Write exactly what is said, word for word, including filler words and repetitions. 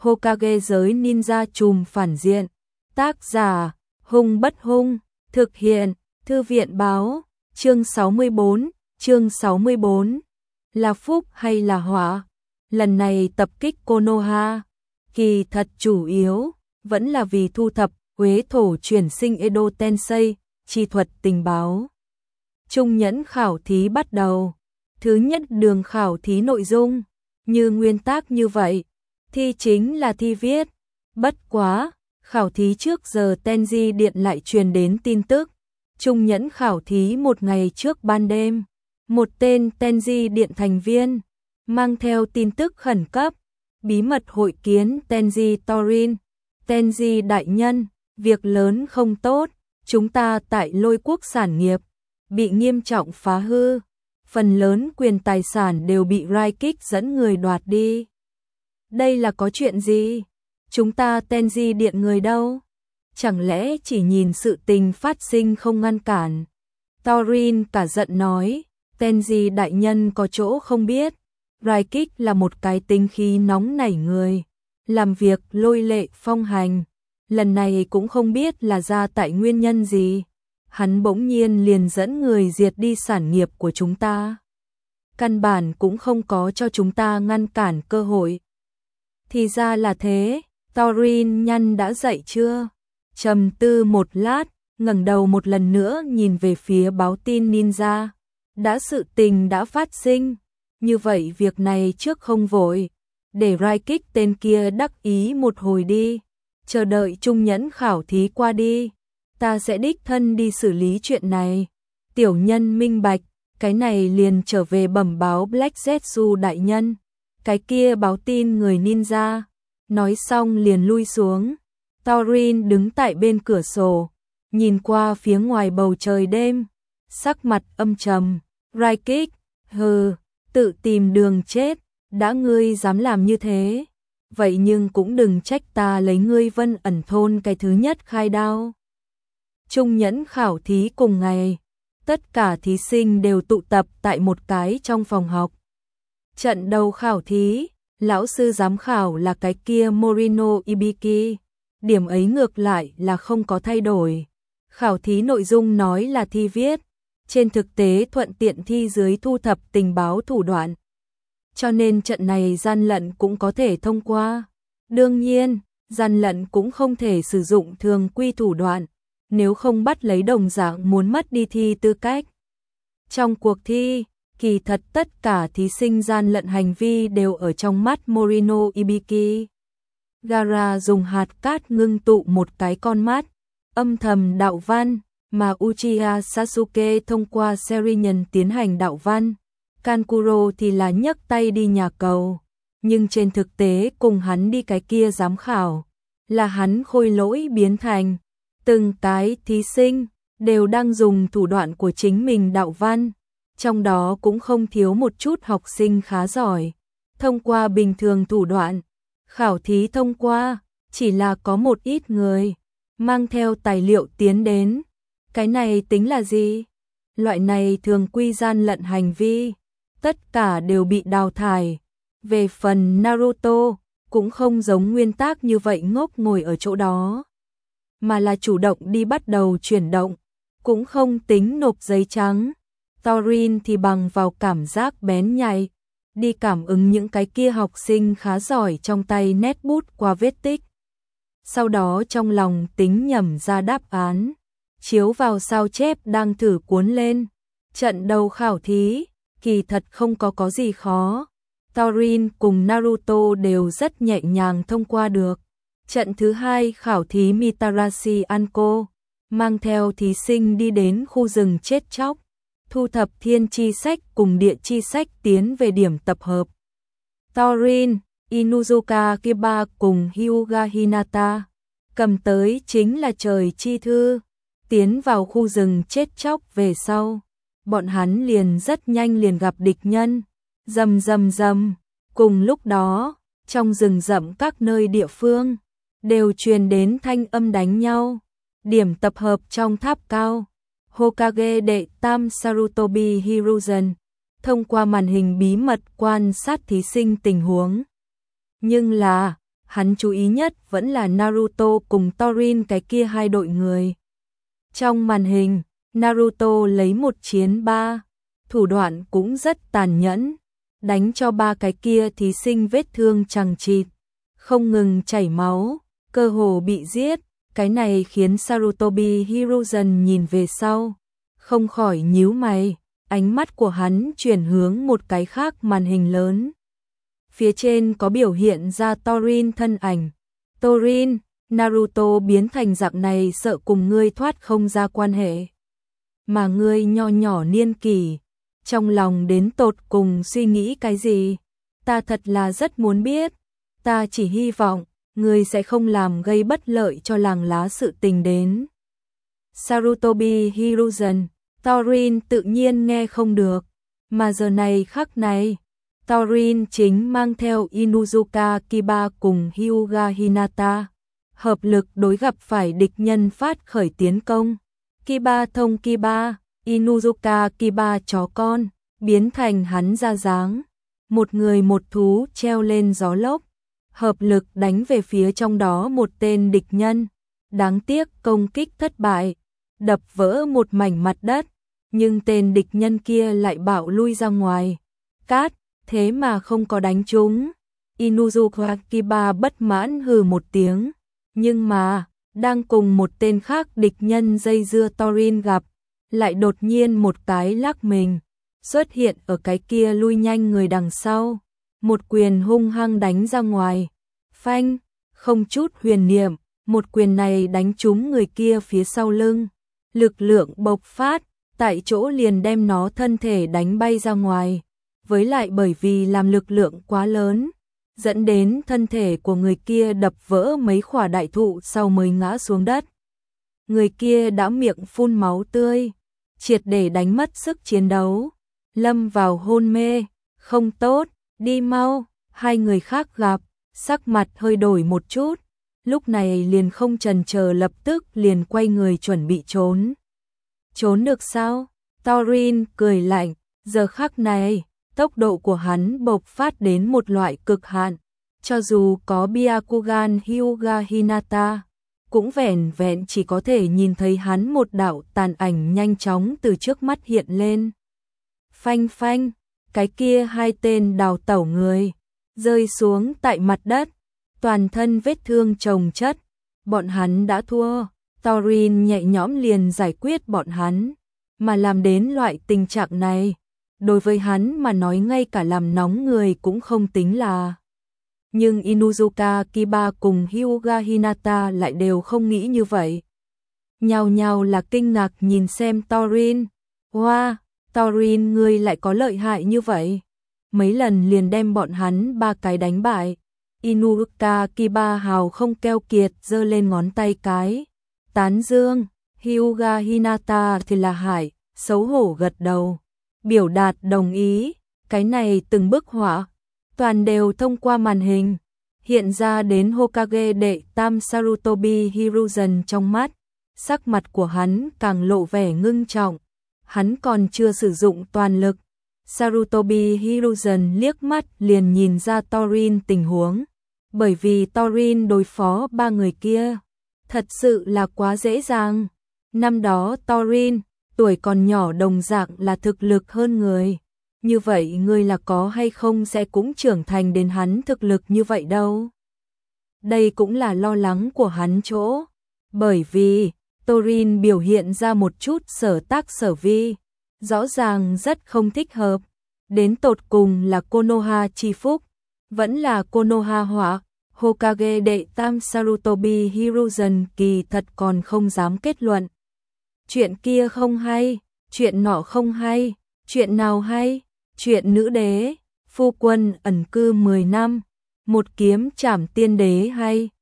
Hokage giới ninja trùm phản diện. Tác giả, Hung Bất Hung, thực hiện, Thư viện báo, chương sáu mươi bốn, chương sáu mươi bốn. Là phúc hay là họa? Lần này tập kích Konoha, kỳ thật chủ yếu, vẫn là vì thu thập Huế thổ chuyển sinh Edo Tensei, chi thuật tình báo. Trung nhẫn khảo thí bắt đầu. Thứ nhất đường khảo thí nội dung, như nguyên tắc như vậy, thi chính là thi viết. Bất quá, khảo thí trước giờ Tenji Điện lại truyền đến tin tức. Trung nhẫn khảo thí một ngày trước ban đêm. Một tên Tenji Điện thành viên, mang theo tin tức khẩn cấp, bí mật hội kiến Tenji Torin. Tenji đại nhân, việc lớn không tốt, chúng ta tại Lôi Quốc sản nghiệp, bị nghiêm trọng phá hư. Phần lớn quyền tài sản đều bị Raikik dẫn người đoạt đi. Đây là có chuyện gì? Chúng ta Tenji Điện người đâu? Chẳng lẽ chỉ nhìn sự tình phát sinh không ngăn cản? Torin cả giận nói, Tenji đại nhân có chỗ không biết. Raikik là một cái tính khí nóng nảy người, làm việc lôi lệ phong hành. Lần này cũng không biết là ra tại nguyên nhân gì. Hắn bỗng nhiên liền dẫn người diệt đi sản nghiệp của chúng ta. Căn bản cũng không có cho chúng ta ngăn cản cơ hội. Thì ra là thế, Torin nhăn đã dậy chưa? Trầm tư một lát, ngẩng đầu một lần nữa nhìn về phía báo tin ninja. Đã sự tình đã phát sinh, như vậy việc này trước không vội, để Raikik tên kia đắc ý một hồi đi, chờ đợi trung nhẫn khảo thí qua đi, ta sẽ đích thân đi xử lý chuyện này. Tiểu nhân minh bạch, cái này liền trở về bẩm báo Black Zetsu đại nhân. Cái kia báo tin người ninja, nói xong liền lui xuống. Torin đứng tại bên cửa sổ, nhìn qua phía ngoài bầu trời đêm, sắc mặt âm trầm. Raikik, hừ, tự tìm đường chết, đã ngươi dám làm như thế, vậy nhưng cũng đừng trách ta lấy ngươi Vân Ẩn thôn cái thứ nhất khai đao. Trung nhẫn khảo thí cùng ngày, tất cả thí sinh đều tụ tập tại một cái trong phòng học. Trận đầu khảo thí, lão sư giám khảo là cái kia Morino Ibiki, điểm ấy ngược lại là không có thay đổi. Khảo thí nội dung nói là thi viết, trên thực tế thuận tiện thi dưới thu thập tình báo thủ đoạn. Cho nên trận này gian lận cũng có thể thông qua. Đương nhiên, gian lận cũng không thể sử dụng thường quy thủ đoạn, nếu không bắt lấy đồng dạng muốn mất đi thi tư cách. Trong cuộc thi, kỳ thật tất cả thí sinh gian lận hành vi đều ở trong mắt Morino Ibiki. Gaara dùng hạt cát ngưng tụ một cái con mắt, âm thầm đạo văn, mà Uchiha Sasuke thông qua Serinhân tiến hành đạo văn. Kankuro thì là nhấc tay đi nhà cầu, nhưng trên thực tế cùng hắn đi cái kia giám khảo, là hắn khôi lỗi biến thành. Từng cái thí sinh đều đang dùng thủ đoạn của chính mình đạo văn, trong đó cũng không thiếu một chút học sinh khá giỏi. Thông qua bình thường thủ đoạn, khảo thí thông qua, chỉ là có một ít người mang theo tài liệu tiến đến. Cái này tính là gì? Loại này thường quy gian lận hành vi, tất cả đều bị đào thải. Về phần Naruto, cũng không giống nguyên tắc như vậy ngốc ngồi ở chỗ đó, mà là chủ động đi bắt đầu chuyển động, cũng không tính nộp giấy trắng. Torin thì bằng vào cảm giác bén nhạy, đi cảm ứng những cái kia học sinh khá giỏi trong tay nét bút qua vết tích. Sau đó trong lòng tính nhẩm ra đáp án, chiếu vào sao chép đang thử cuốn lên. Trận đầu khảo thí, kỳ thật không có có gì khó. Torin cùng Naruto đều rất nhẹ nhàng thông qua được. Trận thứ hai khảo thí Mitarashi Anko, mang theo thí sinh đi đến khu rừng chết chóc, thu thập thiên chi sách cùng địa chi sách tiến về điểm tập hợp. Torin, Inuzuka Kiba cùng Hyuga Hinata, cầm tới chính là trời chi thư. Tiến vào khu rừng chết chóc về sau, bọn hắn liền rất nhanh liền gặp địch nhân. Rầm rầm rầm, cùng lúc đó, trong rừng rậm các nơi địa phương đều truyền đến thanh âm đánh nhau. Điểm tập hợp trong tháp cao, Hokage đệ tam Sarutobi Hiruzen thông qua màn hình bí mật quan sát thí sinh tình huống. Nhưng là, hắn chú ý nhất vẫn là Naruto cùng Torin cái kia hai đội người. Trong màn hình, Naruto lấy một chiến ba, thủ đoạn cũng rất tàn nhẫn, đánh cho ba cái kia thí sinh vết thương chằng chịt, không ngừng chảy máu, cơ hồ bị giết. Cái này khiến Sarutobi Hiruzen nhìn về sau, không khỏi nhíu mày, ánh mắt của hắn chuyển hướng một cái khác màn hình lớn. Phía trên có biểu hiện ra Torin thân ảnh. Torin, Naruto biến thành dạng này sợ cùng ngươi thoát không ra quan hệ. Mà ngươi nho nhỏ niên kỷ, trong lòng đến tột cùng suy nghĩ cái gì? Ta thật là rất muốn biết, ta chỉ hy vọng ngươi sẽ không làm gây bất lợi cho làng lá sự tình đến. Sarutobi Hiruzen, Torin tự nhiên nghe không được, mà giờ này khắc này, Torin chính mang theo Inuzuka Kiba cùng Hyuga Hinata, hợp lực đối gặp phải địch nhân phát khởi tiến công. Kiba thông Kiba, Inuzuka Kiba chó con, biến thành hắn ra dáng, một người một thú treo lên gió lốc, hợp lực đánh về phía trong đó một tên địch nhân. Đáng tiếc công kích thất bại, đập vỡ một mảnh mặt đất, nhưng tên địch nhân kia lại bạo lui ra ngoài. Cát, thế mà không có đánh trúng. Inuzuka Kiba bất mãn hừ một tiếng, nhưng mà, đang cùng một tên khác địch nhân dây dưa Torin gặp, lại đột nhiên một cái lắc mình, xuất hiện ở cái kia lui nhanh người đằng sau, một quyền hung hăng đánh ra ngoài. Phanh, không chút huyền niệm, một quyền này đánh trúng người kia phía sau lưng, lực lượng bộc phát, tại chỗ liền đem nó thân thể đánh bay ra ngoài. Với lại bởi vì làm lực lượng quá lớn, dẫn đến thân thể của người kia đập vỡ mấy khỏa đại thụ sau mới ngã xuống đất. Người kia đã miệng phun máu tươi, triệt để đánh mất sức chiến đấu, lâm vào hôn mê. Không tốt, đi mau. Hai người khác gặp, sắc mặt hơi đổi một chút, lúc này liền không chần chờ lập tức liền quay người chuẩn bị trốn. Trốn được sao? Torin cười lạnh, giờ khắc này, tốc độ của hắn bộc phát đến một loại cực hạn, cho dù có Byakugan Hyuga Hinata, cũng vẻn vẹn chỉ có thể nhìn thấy hắn một đạo tàn ảnh nhanh chóng từ trước mắt hiện lên. Phanh phanh, cái kia hai tên đào tẩu người, rơi xuống tại mặt đất, toàn thân vết thương chồng chất, bọn hắn đã thua. Torin nhẹ nhõm liền giải quyết bọn hắn, mà làm đến loại tình trạng này, đối với hắn mà nói ngay cả làm nóng người cũng không tính là. Nhưng Inuzuka Kiba cùng Hyuga Hinata lại đều không nghĩ như vậy. Nhao nhao là kinh ngạc nhìn xem Torin. Wow, Torin ngươi lại có lợi hại như vậy. Mấy lần liền đem bọn hắn ba cái đánh bại. Inuzuka Kiba hào không keo kiệt giơ lên ngón tay cái. Tán dương, Hyuga Hinata thì là hải, xấu hổ gật đầu. Biểu đạt đồng ý, cái này từng bức họa, toàn đều thông qua màn hình, hiện ra đến Hokage đệ tam Sarutobi Hiruzen trong mắt, sắc mặt của hắn càng lộ vẻ ngưng trọng, hắn còn chưa sử dụng toàn lực. Sarutobi Hiruzen liếc mắt liền nhìn ra Torin tình huống, bởi vì Torin đối phó ba người kia, thật sự là quá dễ dàng. Năm đó Torin, tuổi còn nhỏ đồng dạng là thực lực hơn người. Như vậy ngươi là có hay không sẽ cũng trưởng thành đến hắn thực lực như vậy đâu. Đây cũng là lo lắng của hắn chỗ. Bởi vì, Torin biểu hiện ra một chút sở tác sở vi. Rõ ràng rất không thích hợp. Đến tột cùng là Konoha chi phúc. Vẫn là Konoha họa. Hokage đệ tam Sarutobi Hiruzen kỳ thật còn không dám kết luận. Chuyện kia không hay, chuyện nọ không hay, chuyện nào hay, chuyện nữ đế, phu quân ẩn cư mười năm, một kiếm trảm tiên đế hay,